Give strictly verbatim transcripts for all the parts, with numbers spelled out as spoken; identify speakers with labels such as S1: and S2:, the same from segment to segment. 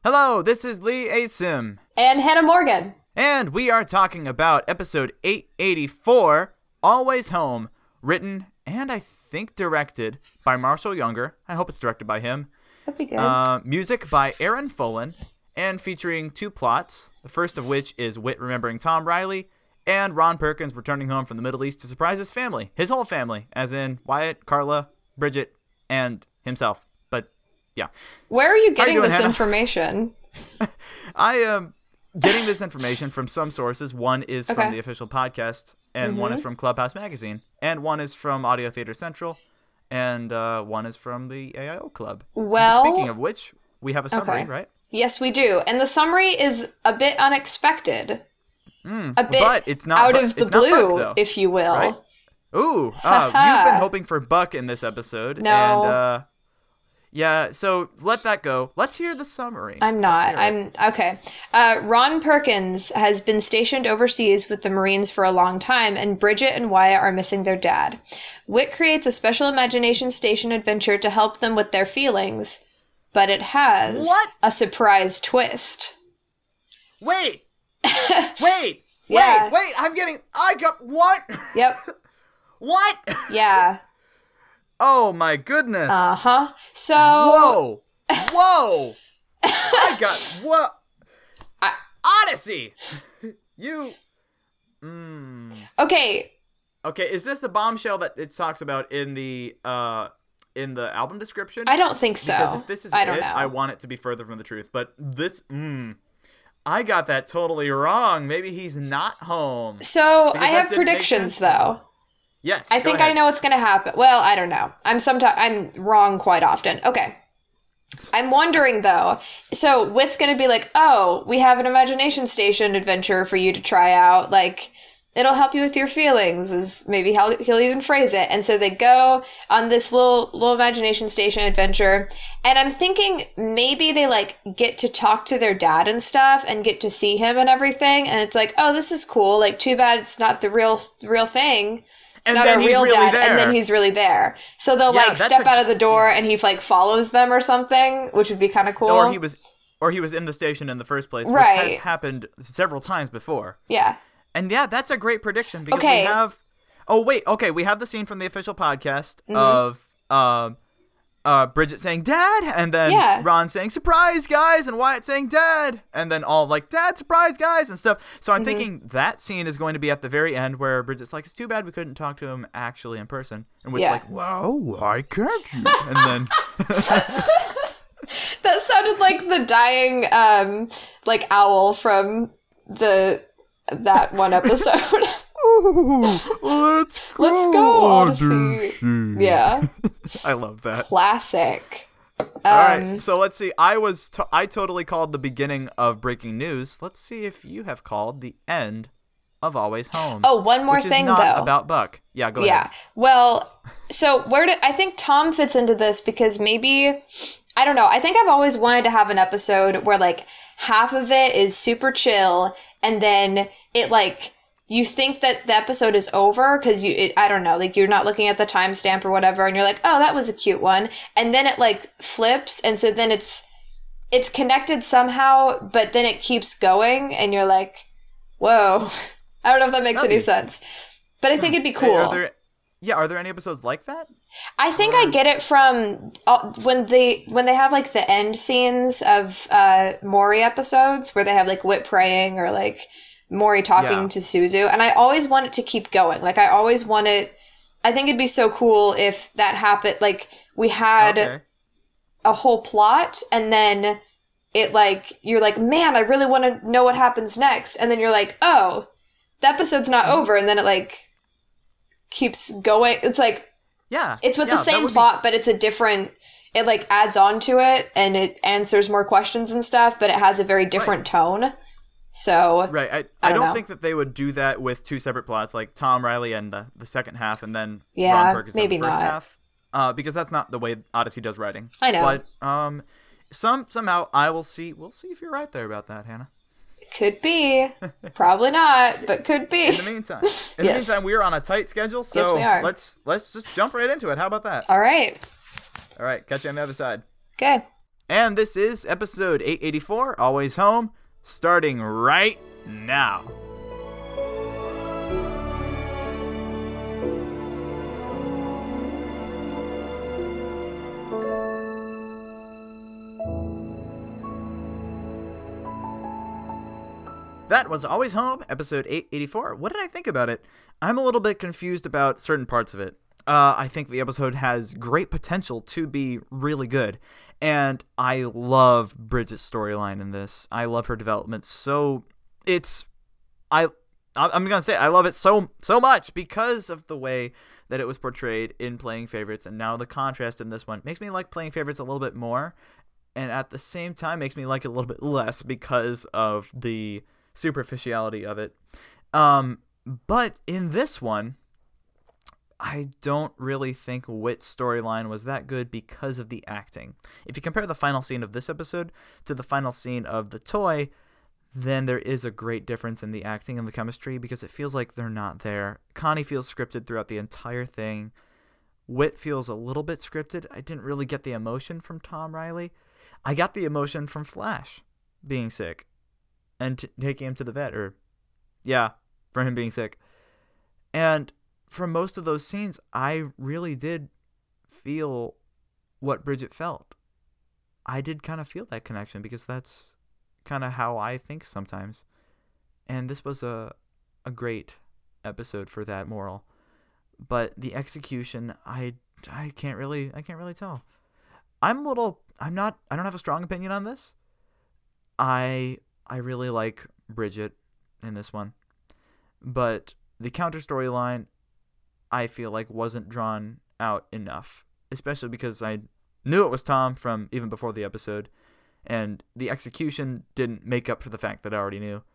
S1: Hello, this is Lee Asim.
S2: And Hannah Morgan.
S1: And we are talking about episode eight eighty-four, Always Home, written and I think directed by Marshall Younger. I hope it's directed by him.
S2: That'd be good.
S1: Uh, music by Aaron Folan, and featuring two plots, the first of which is Whit remembering Tom Riley, and Ron Perkins returning home from the Middle East to surprise his family, his whole family, as in Wyatt, Carla, Bridget, and himself. But, yeah.
S2: Where are you getting
S1: you doing,
S2: this
S1: Hannah?
S2: information?
S1: I am getting this information from some sources. One is
S2: Okay.
S1: from the official podcast, and
S2: Mm-hmm.
S1: one is from Clubhouse Magazine, and one is from Audio Theater Central, and uh, one is from the A I O Club.
S2: Well-
S1: Speaking of which, we have a summary,
S2: Okay.
S1: right?
S2: Yes, we do. And the summary is a bit unexpected.
S1: Mm,
S2: A bit
S1: but it's not
S2: out
S1: Bu-
S2: of the
S1: it's not
S2: blue,
S1: Buck, though,
S2: if you will.
S1: right? Ooh, uh, you've been hoping for Buck in this episode.
S2: No.
S1: And, uh, yeah, so let that go. Let's hear the summary.
S2: I'm
S1: Let's
S2: not.
S1: hear it.
S2: I'm okay. Uh, Ron Perkins has been stationed overseas with the Marines for a long time, and Bridget and Wyatt are missing their dad. Whit creates a special imagination station adventure to help them with their feelings, but it has
S1: What?
S2: a surprise twist.
S1: Wait! Wait!
S2: Yeah.
S1: Wait! Wait! I'm getting... I got... What?
S2: Yep.
S1: What?
S2: Yeah.
S1: Oh, my goodness.
S2: Uh huh. So.
S1: Whoa! Whoa! I got... What?
S2: I-
S1: Odyssey! You... Mm.
S2: Okay.
S1: Okay, is this a bombshell that it talks about in the uh in the album description?
S2: I don't think so.
S1: Because if this is
S2: I
S1: it,
S2: don't know.
S1: I want it to be further from the truth. But this, mm, I got that totally wrong. Maybe he's not home.
S2: So
S1: Because
S2: I
S1: that
S2: have
S1: didn't make
S2: predictions,
S1: sense to me.
S2: though.
S1: Yes,
S2: I
S1: go
S2: think I
S1: ahead.
S2: know what's going to happen. Well, I don't know. I'm sometimes I'm wrong quite often. Okay. I'm wondering though. So Whit's going to be like, "Oh, we have an imagination station adventure for you to try out. Like, it'll help you with your feelings." Is maybe how he'll even phrase it. And so they go on this little little imagination station adventure. And I'm thinking maybe they like get to talk to their dad and stuff and get to see him and everything. And it's like, "Oh, this is cool. Like, too bad it's not the real real thing." It's
S1: And
S2: not
S1: then
S2: a
S1: he's
S2: real
S1: really
S2: dad,
S1: there.
S2: and then he's really there. So they'll
S1: Yeah,
S2: like
S1: that's
S2: step
S1: a-
S2: out of the door, and he like follows them or something, which would be kind of cool.
S1: Or he was, or he was in the station in the first place, which
S2: Right.
S1: has happened several times before.
S2: Yeah.
S1: And yeah, that's a great prediction because
S2: Okay.
S1: we have. Oh wait, okay, we have the scene from the official podcast
S2: Mm-hmm.
S1: of um, uh, Bridget saying "Dad," and then
S2: Yeah.
S1: Ron saying "Surprise, guys," and Wyatt saying "Dad," and then all like "Dad, surprise, guys," and stuff. So
S2: Mm-hmm.
S1: I'm thinking that scene is going to be at the very end where Bridget's like, "It's too bad we couldn't talk to him actually in person," and Whit's
S2: Yeah.
S1: like, "Well, why can't you?" And then
S2: That sounded like the dying, um, like owl from the that one episode.
S1: Ooh, let's go,
S2: Let's go, Odyssey. Yeah.
S1: I love that.
S2: Classic. Um,
S1: All right, so let's see. I was to- I totally called the beginning of breaking news. Let's see if you have called the end of Always Home.
S2: Oh, one more
S1: which
S2: thing,
S1: is not
S2: though.
S1: about Buck. Yeah, go
S2: Yeah.
S1: ahead.
S2: Well, so where do I think Tom fits into this because maybe I don't know. I think I've always wanted to have an episode where like half of it is super chill and then it like you think that the episode is over because you it, I don't know, like you're not looking at the timestamp or whatever and you're like, "Oh, that was a cute one." And then it like flips and so then it's it's connected somehow, but then it keeps going and you're like, "Whoa." I don't know if that makes
S1: That'd
S2: any
S1: be-
S2: sense. But I think it'd be
S1: Hey,
S2: cool.
S1: Are there, yeah, are there any episodes like that?
S2: I think I get it from uh, when they when they have like the end scenes of uh, Maury episodes where they have like Whit praying or like Maury talking
S1: Yeah.
S2: to Suzu, and I always want it to keep going. Like I always want it. I think it'd be so cool if that happened. Like we had
S1: Okay.
S2: a whole plot, and then it like you're like, man, I really want to know what happens next, and then you're like, oh, the episode's not over, and then it like keeps going. It's like.
S1: Yeah.
S2: It's with
S1: yeah,
S2: the
S1: that
S2: same
S1: would be-
S2: plot, but it's a different. It like adds on to it, and it answers more questions and stuff. But it has a very different tone. So
S1: Right. I,
S2: I
S1: I
S2: don't
S1: don't
S2: know.
S1: think that they would do that with two separate plots, like Tom Riley and the, the second half, and then
S2: Yeah,
S1: Ron Perkins
S2: maybe
S1: in the first
S2: not.
S1: half. Uh, because that's not the way Odyssey does writing.
S2: I know.
S1: But um, some somehow I will see. We'll see if you're right there about that, Hannah.
S2: could be, probably not, but could be.
S1: In the meantime, in the
S2: Yes.
S1: meantime, we are on a tight schedule, so
S2: Yes, we are.
S1: let's let's just jump right into it. How about that?
S2: All right.
S1: All right, catch you on the other side.
S2: Okay.
S1: And this is episode eight eighty-four, Always Home, starting right now. That was Always Home, episode eight eighty-four. What did I think about it? I'm a little bit confused about certain parts of it. Uh, I think the episode has great potential to be really good. And I love Bridget's storyline in this. I love her development. So it's, I, I'm going to say I love it so, so much because of the way that it was portrayed in Playing Favorites. And now the contrast in this one makes me like Playing Favorites a little bit more. And at the same time makes me like it a little bit less because of the superficiality of it. Um, but in this one, I don't really think Whit's storyline was that good because of the acting. If you compare the final scene of this episode to the final scene of The Toy, then there is a great difference in the acting and the chemistry because it feels like they're not there. Connie feels scripted throughout the entire thing. Whit feels a little bit scripted. I didn't really get the emotion from Tom Riley. I got the emotion from Flash being sick and t- taking him to the vet, or yeah, for him being sick. And from most of those scenes, I really did feel what Bridget felt. I did kind of feel that connection because that's kind of how I think sometimes. And this was a a great episode for that moral. But the execution, I I can't really I can't really tell. I'm a little I'm not I don't have a strong opinion on this. I I really like Bridget in this one. But the counter storyline, I feel like wasn't drawn out enough, especially because I knew it was Tom from even before the episode, and the execution didn't make up for the fact that I already knew.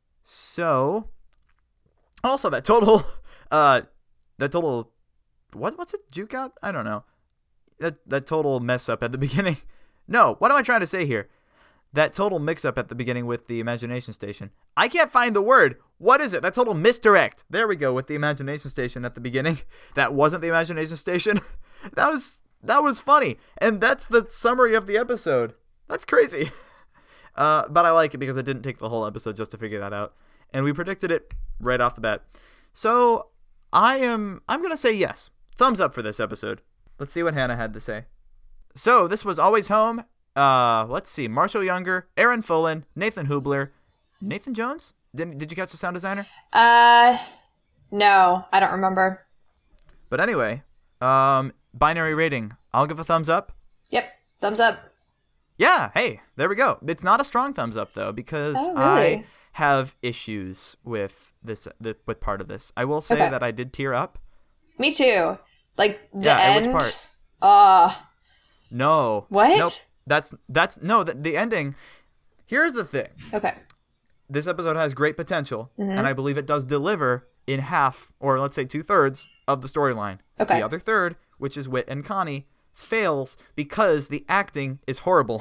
S1: So, also that total, uh, that total, what what's it, juke out? I don't know. That that total mess up at the beginning. No, what am I trying to say here? That total mix-up at the beginning with the Imagination Station. I can't find the word. What is it? That total misdirect. There we go, with the Imagination Station at the beginning. That wasn't the Imagination Station. That was that was funny. And that's the summary of the episode. That's crazy. Uh, but I like it because I didn't take the whole episode just to figure that out. And we predicted it right off the bat. So I am I'm going to say yes. Thumbs up for this episode. Let's see what Hannah had to say. So this was Always Home. Uh, let's see. Marshall Younger, Aaron Fullen, Nathan Hubler, Nathan Jones. Did Did you catch the sound designer?
S2: Uh, no, I don't remember.
S1: But anyway, um, binary rating. I'll give a thumbs up.
S2: Yep, thumbs up.
S1: Yeah. Hey, there we go. It's not a strong thumbs up though because
S2: oh, really?
S1: I have issues with this the, with part of this. I will say
S2: okay.
S1: that I did tear up.
S2: Me too. Like the
S1: yeah,
S2: end.
S1: Which part?
S2: Uh.
S1: No.
S2: What?
S1: Nope. That's that's no the, the ending. Here's the thing.
S2: Okay.
S1: This episode has great potential,
S2: mm-hmm.
S1: and I believe it does deliver in half, or let's say two thirds of the storyline.
S2: Okay.
S1: The other third, which is Whit and Connie, fails because the acting is horrible.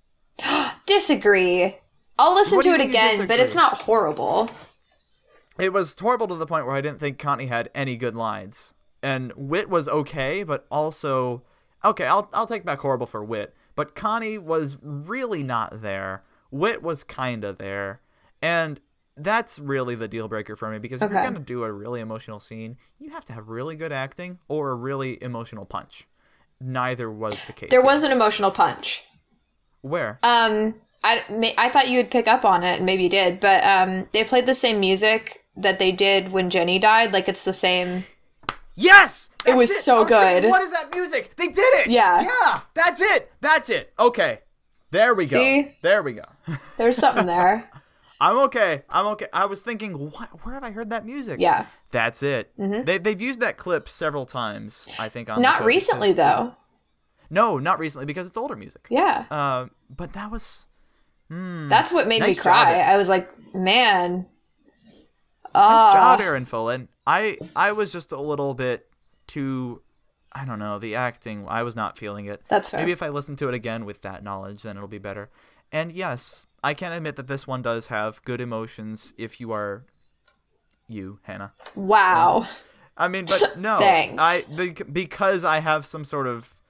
S2: Disagree. I'll listen
S1: What
S2: to
S1: do
S2: it
S1: you mean
S2: again,
S1: disagree?
S2: but it's not horrible.
S1: It was horrible to the point where I didn't think Connie had any good lines, and Whit was okay, but also okay. I'll I'll take back horrible for Whit. But Connie was really not there. Whit was kind of there. And that's really the deal breaker for me. Because if
S2: okay.
S1: you're going to do a really emotional scene, you have to have really good acting or a really emotional punch. Neither was the case.
S2: There
S1: here.
S2: was an emotional punch.
S1: Where?
S2: Um, I, I thought you would pick up on it, and maybe you did. But um, they played the same music that they did when Jenny died. Like, it's the same...
S1: Yes!
S2: It was
S1: it.
S2: so
S1: was
S2: good.
S1: Thinking, what is that music? They did it!
S2: Yeah.
S1: Yeah! That's it! That's it! Okay. There we go.
S2: See?
S1: There we go.
S2: There's something there.
S1: I'm okay. I'm okay. I was thinking, what, where have I heard that music?
S2: Yeah.
S1: That's it.
S2: Mm-hmm.
S1: They, they've used that clip several times, I think. on
S2: Not
S1: the show
S2: recently,
S1: because,
S2: though.
S1: No, not recently, because it's older music.
S2: Yeah.
S1: Uh, but that was... Mm,
S2: That's what made
S1: nice
S2: me cry.
S1: job,
S2: I was like, man.
S1: Nice
S2: Uh,
S1: job, Aaron Fullen. I, I was just a little bit too... I don't know, the acting, I was not feeling it.
S2: That's fair.
S1: Maybe if I listen to it again with that knowledge, then it'll be better. And yes, I can admit that this one does have good emotions if you are you, Hannah.
S2: Wow.
S1: I mean, but no.
S2: Thanks.
S1: I be- because I have some sort of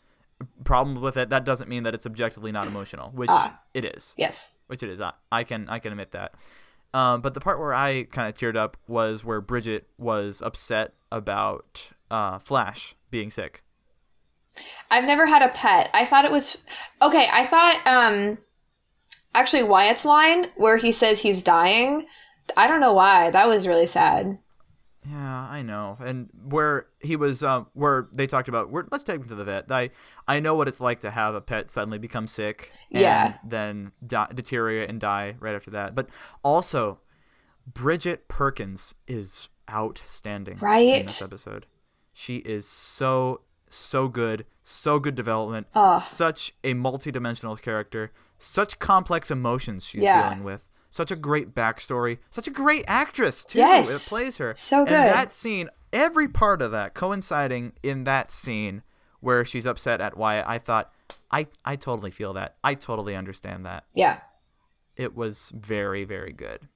S1: problems with it, that doesn't mean that it's objectively not emotional, which
S2: Ah.
S1: it is.
S2: Yes.
S1: Which it is. I, I can I can admit that. Um, but the part where I kind of teared up was where Bridget was upset about uh, Flash being sick.
S2: I've never had a pet. I thought it was okay. I thought um, actually Wyatt's line where he says he's dying. I don't know why. That was really sad.
S1: Yeah, I know. And where he was, uh, where they talked about, we're, let's take him to the vet. I I know what it's like to have a pet suddenly become sick and
S2: Yeah.
S1: then di- deteriorate and die right after that. But also, Bridget Perkins is outstanding
S2: Right?
S1: in this episode. She is so, so good. So good development.
S2: Ugh.
S1: Such a multidimensional character. Such complex emotions she's
S2: Yeah.
S1: dealing with. Such a great backstory. Such a great actress, too.
S2: Yes.
S1: It plays her.
S2: So good.
S1: And that scene, every part of that coinciding in that scene where she's upset at Wyatt, I thought, I, I totally feel that. I totally understand that.
S2: Yeah.
S1: It was very, very good.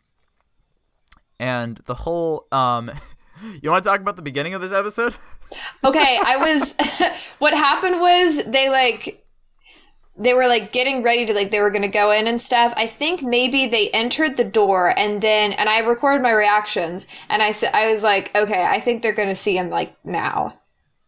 S1: And the whole, um, you want to talk about the beginning of this episode?
S2: Okay, I was what happened was they like they were like getting ready to like they were going to go in and stuff. I think maybe they entered the door and then and I recorded my reactions and I said I was like, "Okay, I think they're going to see him like now."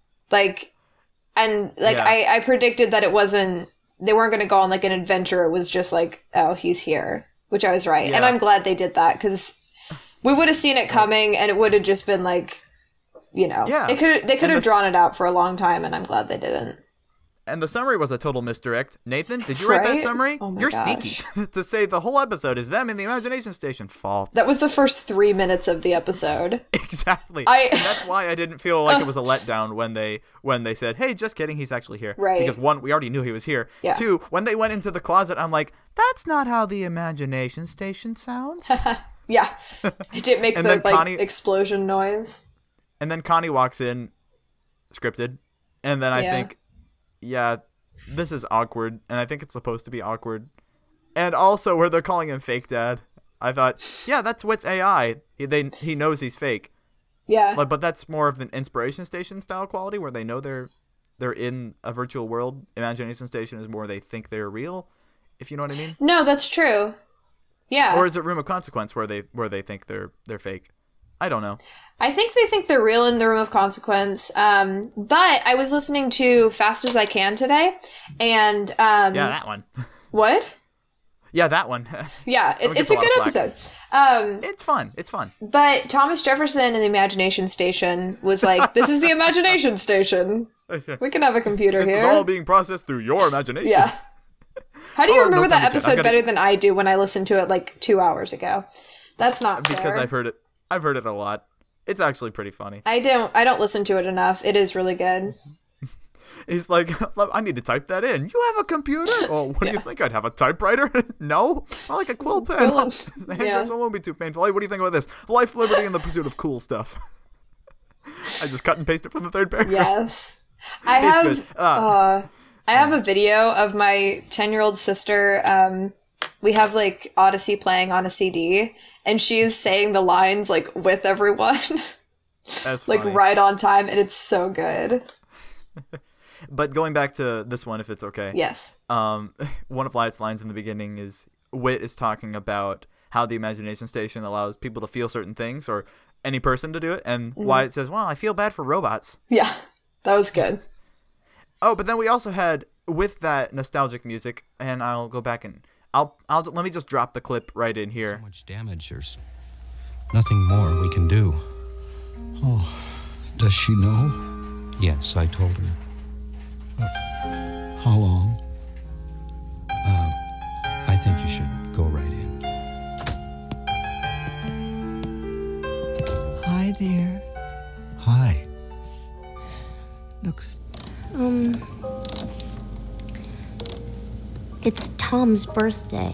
S2: Like and like
S1: Yeah.
S2: I I predicted that it wasn't they weren't going to go on like an adventure. It was just like, "Oh, he's here," which I was right. And
S1: Yeah.
S2: I'm glad they did that cuz we would have seen it coming and it would have just been like, you know,
S1: Yeah.
S2: it could they could
S1: And
S2: have
S1: the-
S2: drawn it out for a long time, and I'm glad they didn't.
S1: And the summary was a total misdirect. Nathan, did you write that
S2: Right?
S1: summary?
S2: Oh my
S1: You're
S2: gosh.
S1: sneaky. To say the whole episode is them in the Imagination Station. False.
S2: That was the first three minutes of the episode.
S1: exactly.
S2: I-
S1: and that's why I didn't feel like it was a letdown when they when they said, "Hey, just kidding, he's actually here."
S2: Right.
S1: Because one, we already knew he was here.
S2: Yeah.
S1: Two, when they went into the closet, I'm like, "That's not how the Imagination Station sounds."
S2: Yeah, it didn't make
S1: And
S2: the
S1: then
S2: like
S1: Connie-
S2: explosion noise.
S1: And then Connie walks in, scripted, and then I
S2: Yeah.
S1: think, yeah, this is awkward, and I think it's supposed to be awkward. And also, where they're calling him fake dad, I thought, yeah, that's Wit's A I. He they he knows he's fake,
S2: Yeah,
S1: but but that's more of an Inspiration Station style quality, where they know they're they're in a virtual world. Imagination Station is more they think they're real, if you know what I mean.
S2: no, that's true. Yeah,
S1: Or is it Room of Consequence where they where they think they're they're fake? I don't know.
S2: I think they think they're real in the Room of Consequence. Um, but I was listening to Fast as I Can today, and um,
S1: Yeah, that one.
S2: what?
S1: Yeah, that one.
S2: Yeah, it,
S1: one gets
S2: it's a
S1: a lot
S2: good
S1: of flack.
S2: episode. Um,
S1: It's fun. It's fun.
S2: but Thomas Jefferson in the Imagination Station was like, "This is the Imagination Station. We can have a computer
S1: This
S2: here."
S1: is all being processed through your imagination.
S2: Yeah. How do you
S1: Oh,
S2: remember
S1: no
S2: that
S1: pun intended.
S2: episode
S1: I've gotta-
S2: better than I do when I listened to it like two hours ago? That's not fair.
S1: Because I've heard it. I've heard it a lot. It's actually pretty funny.
S2: I don't. I don't listen to it enough. It is really good.
S1: He's like, I need to type that in. You have a computer? Oh, what do you think? I'd have a typewriter? No? I like a quill pen.
S2: Quill-
S1: The hand
S2: yeah.
S1: grips won't be too painful. Hey, what do you think about this? Life, liberty, and the pursuit of cool stuff. I just cut and paste it from the third paragraph.
S2: Yes, I
S1: It's
S2: have.
S1: good. Uh,
S2: Uh, I have a video of my ten-year-old sister. Um, we have like Odyssey playing on a C D, and she is saying the lines like with everyone,
S1: That's
S2: like
S1: funny.
S2: right on time, and it's so good.
S1: But going back to this one, if it's okay.
S2: Yes.
S1: Um, one of Wyatt's lines in the beginning is Wit is talking about how the Imagination Station allows people to feel certain things, or any person to do it, and
S2: Mm-hmm.
S1: Wyatt says, "Well, I feel bad for robots."
S2: Yeah, that was good.
S1: Oh, but then we also had with that nostalgic music, and I'll go back and I'll I'll let me just drop the clip right in
S3: So
S1: here.
S3: much damage. There's nothing more we can do.
S4: Oh, does she know?
S3: Yes, I told her.
S4: How long?
S3: I think you should go right in.
S5: Hi there.
S3: Hi.
S5: Looks
S6: Um, it's Tom's birthday.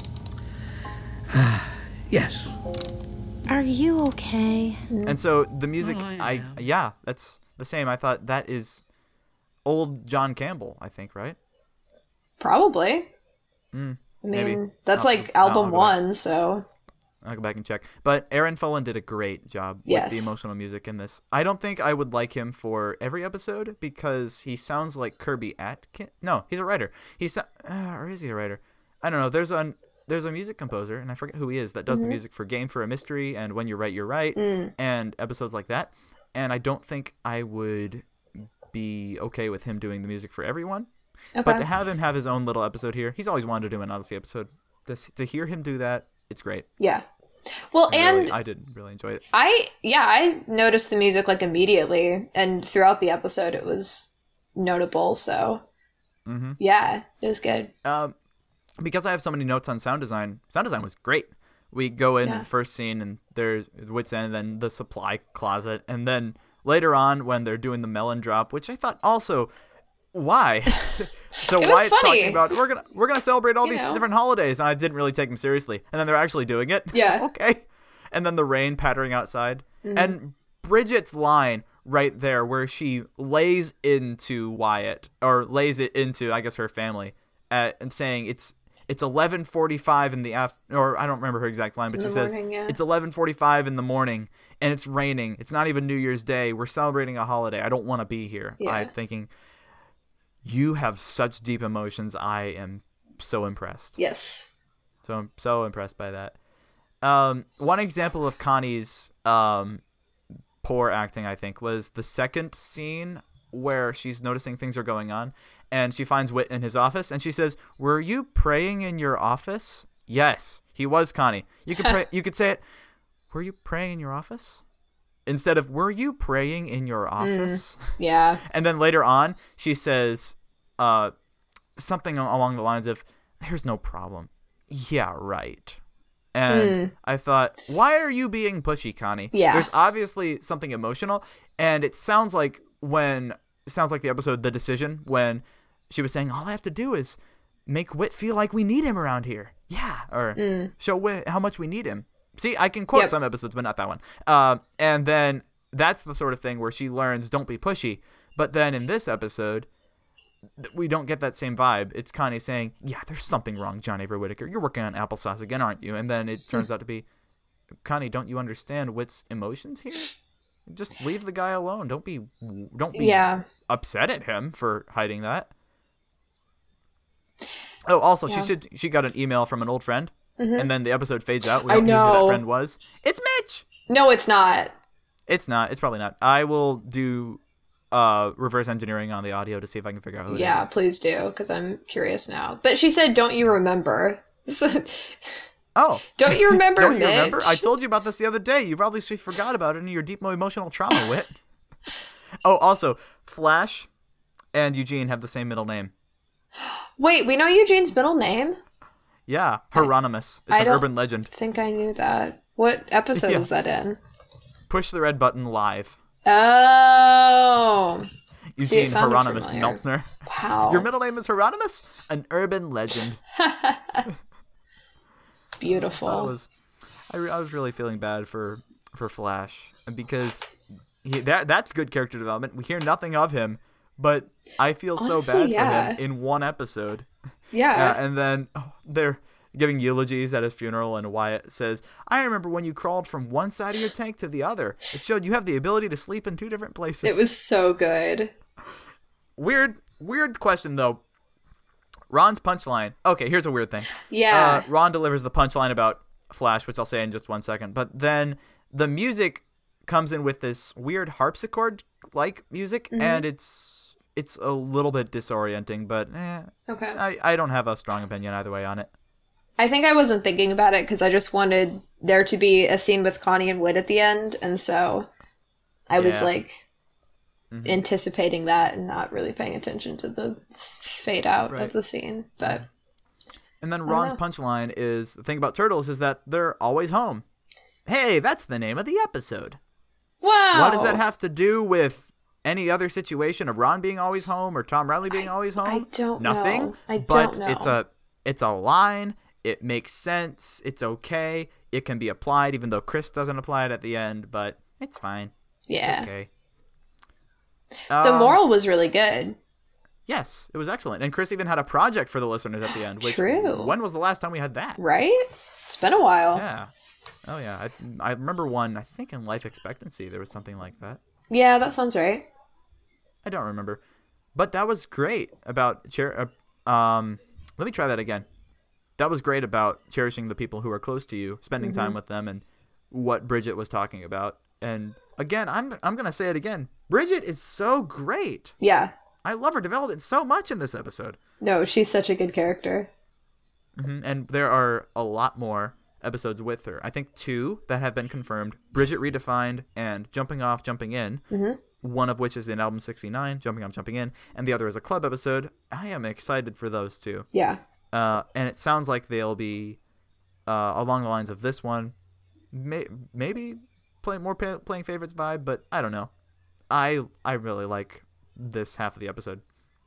S7: Yes.
S6: Are you okay?
S1: And so the music,
S7: Oh, I
S1: I
S7: am.
S1: yeah, that's the same. I thought that is old John Campbell, I think, right?
S2: Probably.
S1: Mm,
S2: I mean,
S1: maybe.
S2: that's
S1: I'll-
S2: like
S1: I'll-
S2: album
S1: I'll go back.
S2: one, so
S1: I'll go back and check. But Aaron Fullen did a great job with
S2: Yes.
S1: the emotional music in this. I don't think I would like him for every episode because he sounds like Kirby Atkin. No, he's a writer. He's uh, or is he a writer? I don't know. There's a there's a music composer, and I forget who he is, that does
S2: Mm-hmm.
S1: the music for Game for a Mystery and When You're Right, You're Right,
S2: Mm.
S1: and episodes like that. And I don't think I would be okay with him doing the music for everyone.
S2: Okay.
S1: But to have him have his own little episode here, he's always wanted to do an Odyssey episode. This, to hear him do that, it's great.
S2: Yeah. Well,
S1: I
S2: and
S1: really, I did really enjoy it.
S2: I yeah, I noticed the music like immediately, and throughout the episode it was notable. So
S1: Mm-hmm.
S2: yeah, it was good.
S1: Um, because I have so many notes on sound design, sound design was great. We go in
S2: Yeah.
S1: the first scene, and there's Wits End, and then the supply closet, and then later on when they're doing the melon drop, which I thought also, why? So
S2: It was
S1: Wyatt's
S2: funny.
S1: talking about we're gonna we're gonna celebrate all
S2: You
S1: these
S2: know.
S1: different holidays, and I didn't really take them seriously, and then they're actually doing it.
S2: Yeah.
S1: Okay. And then the rain pattering outside,
S2: Mm-hmm.
S1: and Bridget's line right there where she lays into Wyatt, or lays it into I guess her family, uh, and saying it's it's eleven forty-five in the af- or I don't remember her exact line, but
S2: In
S1: she
S2: the
S1: says
S2: morning, yeah.
S1: it's eleven forty-five in the morning and it's raining. It's not even New Year's Day. We're celebrating a holiday. I don't want to be here.
S2: Yeah.
S1: I'm thinking, you have such deep emotions. I am so impressed.
S2: Yes.
S1: So I'm so impressed by that. Um, one example of Connie's um, poor acting, I think, was the second scene where she's noticing things are going on, and she finds Whit in his office, and she says, "Were you praying in your office?" Yes, he was, Connie. You could pray. You could say it. Were you praying in your office? Instead of, were you praying in your office?
S2: Yeah.
S1: And then later on, she says uh, something along the lines of, "There's no problem." Yeah, right. And I thought, why are you being pushy, Connie?
S2: Yeah.
S1: There's obviously something emotional, and it sounds like when it sounds like the episode The Decision, when she was saying all I have to do is make Whit feel like we need him around here. Yeah, or show Whit how much we need him. See, I can quote
S2: Yep.
S1: some episodes, but not that one. Um, and then that's the sort of thing where she learns don't be pushy. But then in this episode, th- we don't get that same vibe. It's Connie saying, "Yeah, there's something wrong, John Avery Whitaker. You're working on applesauce again, aren't you?" And then it turns out to be, Connie, don't you understand Whit's emotions here? Just leave the guy alone. Don't be, don't be
S2: Yeah.
S1: upset at him for hiding that. Oh, also,
S2: Yeah.
S1: she should she got an email from an old friend, and then the episode fades out. We
S2: I
S1: don't know who that
S2: know.
S1: friend was. It's Mitch.
S2: No, it's not.
S1: It's not. It's probably not. I will do uh, reverse engineering on the audio to see if I can figure out who it is.
S2: Yeah, please do, because I'm curious now. But she said, "Don't you remember?"
S1: Oh.
S2: Don't you remember,
S1: Don't you
S2: Mitch?
S1: remember? I told you about this the other day. You probably forgot about it in your deep emotional trauma, Whit. Oh, also, Flash and Eugene have the same middle name.
S2: Wait, we know Eugene's middle name?
S1: Yeah, Hieronymus. It's
S2: I
S1: an
S2: don't-
S1: urban legend.
S2: I think I knew that. What episode
S1: Yeah.
S2: is that in?
S1: Push the red button live.
S2: Oh. See, it
S1: Eugene
S2: sounded
S1: Hieronymus
S2: familiar.
S1: Meltzner.
S2: Wow.
S1: Your middle name is Hieronymus? An urban legend.
S2: Beautiful.
S1: I was, I, re- I was really feeling bad for for Flash because he, that that's good character development. We hear nothing of him, but I feel so
S2: Honestly,
S1: bad
S2: yeah.
S1: for him in one episode.
S2: yeah.
S1: Uh, and then oh, they're giving eulogies at his funeral, and Wyatt says, "I remember when you crawled from one side of your tank to the other. It showed you have the ability to sleep in two different places."
S2: It was so good.
S1: weird, weird question though. Ron's punchline. Okay, here's a weird thing.
S2: Yeah.
S1: Uh, Ron delivers the punchline about Flash, which I'll say in just one second. But then the music comes in with this weird harpsichord-like music,
S2: Mm-hmm.
S1: and it's it's a little bit disorienting. But eh,
S2: Okay.
S1: I, I don't have a strong opinion either way on it.
S2: I think I wasn't thinking about it because I just wanted there to be a scene with Connie and Whit at the end, and so I was
S1: Yeah.
S2: like anticipating that and not really paying attention to the s- fade out
S1: Right.
S2: of the scene. But
S1: And then Ron's
S2: know.
S1: punchline is the thing about turtles is that they're always home. Hey, that's the name of the episode.
S2: wow,
S1: What does that have to do with any other situation of Ron being always home or Tom Riley being always home?
S2: I don't
S1: Nothing.
S2: know. I
S1: but
S2: don't know.
S1: it's a it's a line. It makes sense. It's okay. It can be applied, even though Chris doesn't apply it at the end. But it's fine.
S2: Yeah,
S1: Okay.
S2: the
S1: Um,
S2: moral was really good.
S1: Yes, it was excellent. And Chris even had a project for the listeners at the end. Which,
S2: True.
S1: When was the last time we had that?
S2: Right? It's been a while.
S1: Yeah. Oh yeah, I I remember one. I think in Life Expectancy there was something like that.
S2: Yeah, that sounds right.
S1: I don't remember, but that was great about cher- uh, um. Let me try that again. That was great about cherishing the people who are close to you, spending
S2: Mm-hmm.
S1: time with them, and what Bridget was talking about. And again, I'm I'm gonna say it again. Bridget is so great.
S2: Yeah.
S1: I love her development so much in this episode.
S2: No, she's such a good character.
S1: hmm And there are a lot more episodes with her. I think two that have been confirmed: Bridget Redefined and Jumping Off, Jumping In.
S2: Mm-hmm.
S1: One of which is in album sixty-nine, Jumping Off, Jumping In, and the other is a club episode. I am excited for those two.
S2: Yeah.
S1: Uh, and it sounds like they'll be uh, along the lines of this one. May- maybe play more pa- playing favorites vibe, but I don't know. I I really like this half of the episode.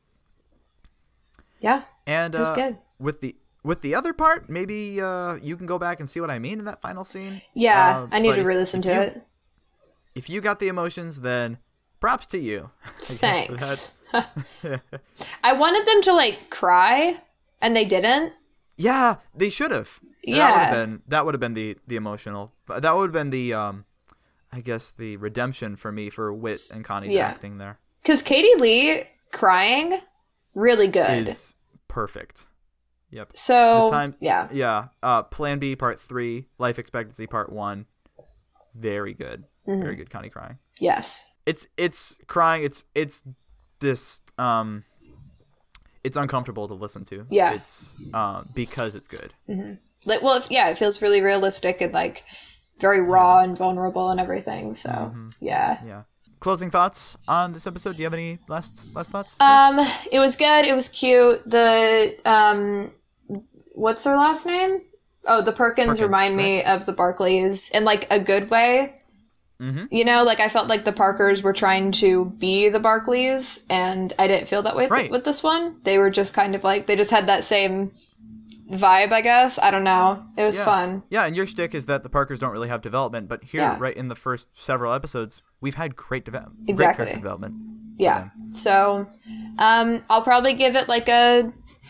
S2: Yeah.
S1: And
S2: It was
S1: uh,
S2: good.
S1: with the with the other part, maybe uh, you can go back and see what I mean in that final scene.
S2: Yeah,
S1: Uh,
S2: I need
S1: but
S2: to
S1: if-
S2: re-listen
S1: if
S2: to
S1: you-
S2: it.
S1: If you got the emotions, then props to you. I guess for
S2: Thanks.
S1: that.
S2: I wanted them to like cry, and they didn't.
S1: Yeah, they should have. That would
S2: Yeah.
S1: have been that would have been the the emotional. That would have been the um, I guess the redemption for me for Whit and Connie's
S2: Yeah.
S1: acting there
S2: Because Katie Lee crying, really good.
S1: is perfect. Yep.
S2: so
S1: the time-
S2: yeah,
S1: Yeah. Uh, Plan B Part Three, Life Expectancy Part One, very good.
S2: Mm-hmm.
S1: Very good. Connie crying.
S2: yes,
S1: It's it's crying. It's it's this um. It's uncomfortable to listen to.
S2: Yeah.
S1: It's uh, because it's good.
S2: like well, if, yeah, it feels really realistic and like very raw and vulnerable and everything. So
S1: Mm-hmm.
S2: yeah.
S1: Yeah. Closing thoughts on this episode? Do you have any last last thoughts?
S2: Um, it was good. It was cute. The um, what's their last name? Oh, the Perkins,
S1: Perkins,
S2: remind me of the Barclays in like a good way.
S1: Mhm.
S2: You know, like I felt like the Parkers were trying to be the Barclays, and I didn't feel that way th-
S1: Right.
S2: with this one. They were just kind of like they just had that same vibe, I guess. I don't know. It was
S1: Yeah.
S2: fun.
S1: Yeah, and your shtick is that the Parkers don't really have development, but here,
S2: Yeah.
S1: right in the first several episodes, we've had great, deve-
S2: Exactly.
S1: great character development.
S2: Yeah. So, um, I'll probably give it like a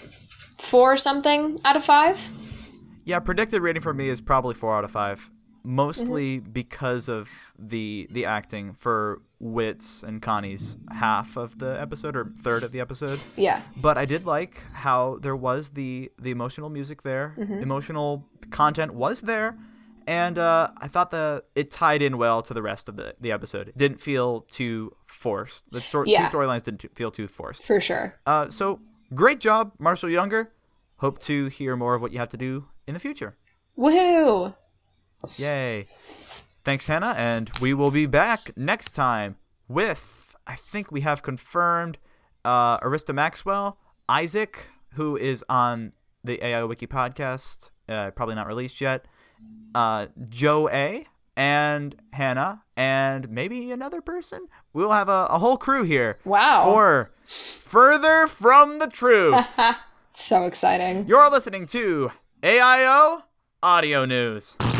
S2: four something out of five.
S1: Yeah, predicted rating for me is probably four out of five, mostly
S2: Mm-hmm.
S1: because of the the acting for Whit's and Connie's half of the episode or third of the episode.
S2: Yeah.
S1: But I did like how there was the the emotional music there,
S2: Mm-hmm.
S1: emotional content was there, and uh, I thought that it tied in well to the rest of the, the episode. It didn't feel too forced. The stor-
S2: Yeah.
S1: two storylines didn't t- feel too forced.
S2: For sure.
S1: Uh, so great job, Marshall Younger. Hope to hear more of what you have to do in the future.
S2: Woohoo!
S1: Yay. Thanks, Hannah, and we will be back next time with, I think we have confirmed, uh, Arista Maxwell, Isaac, who is on the A I O Wiki podcast, uh, probably not released yet, uh, Joe A, and Hannah, and maybe another person. We'll have a, a whole crew here.
S2: Wow.
S1: For Further From the Truth.
S2: So exciting.
S1: You're listening to A I O Audio News.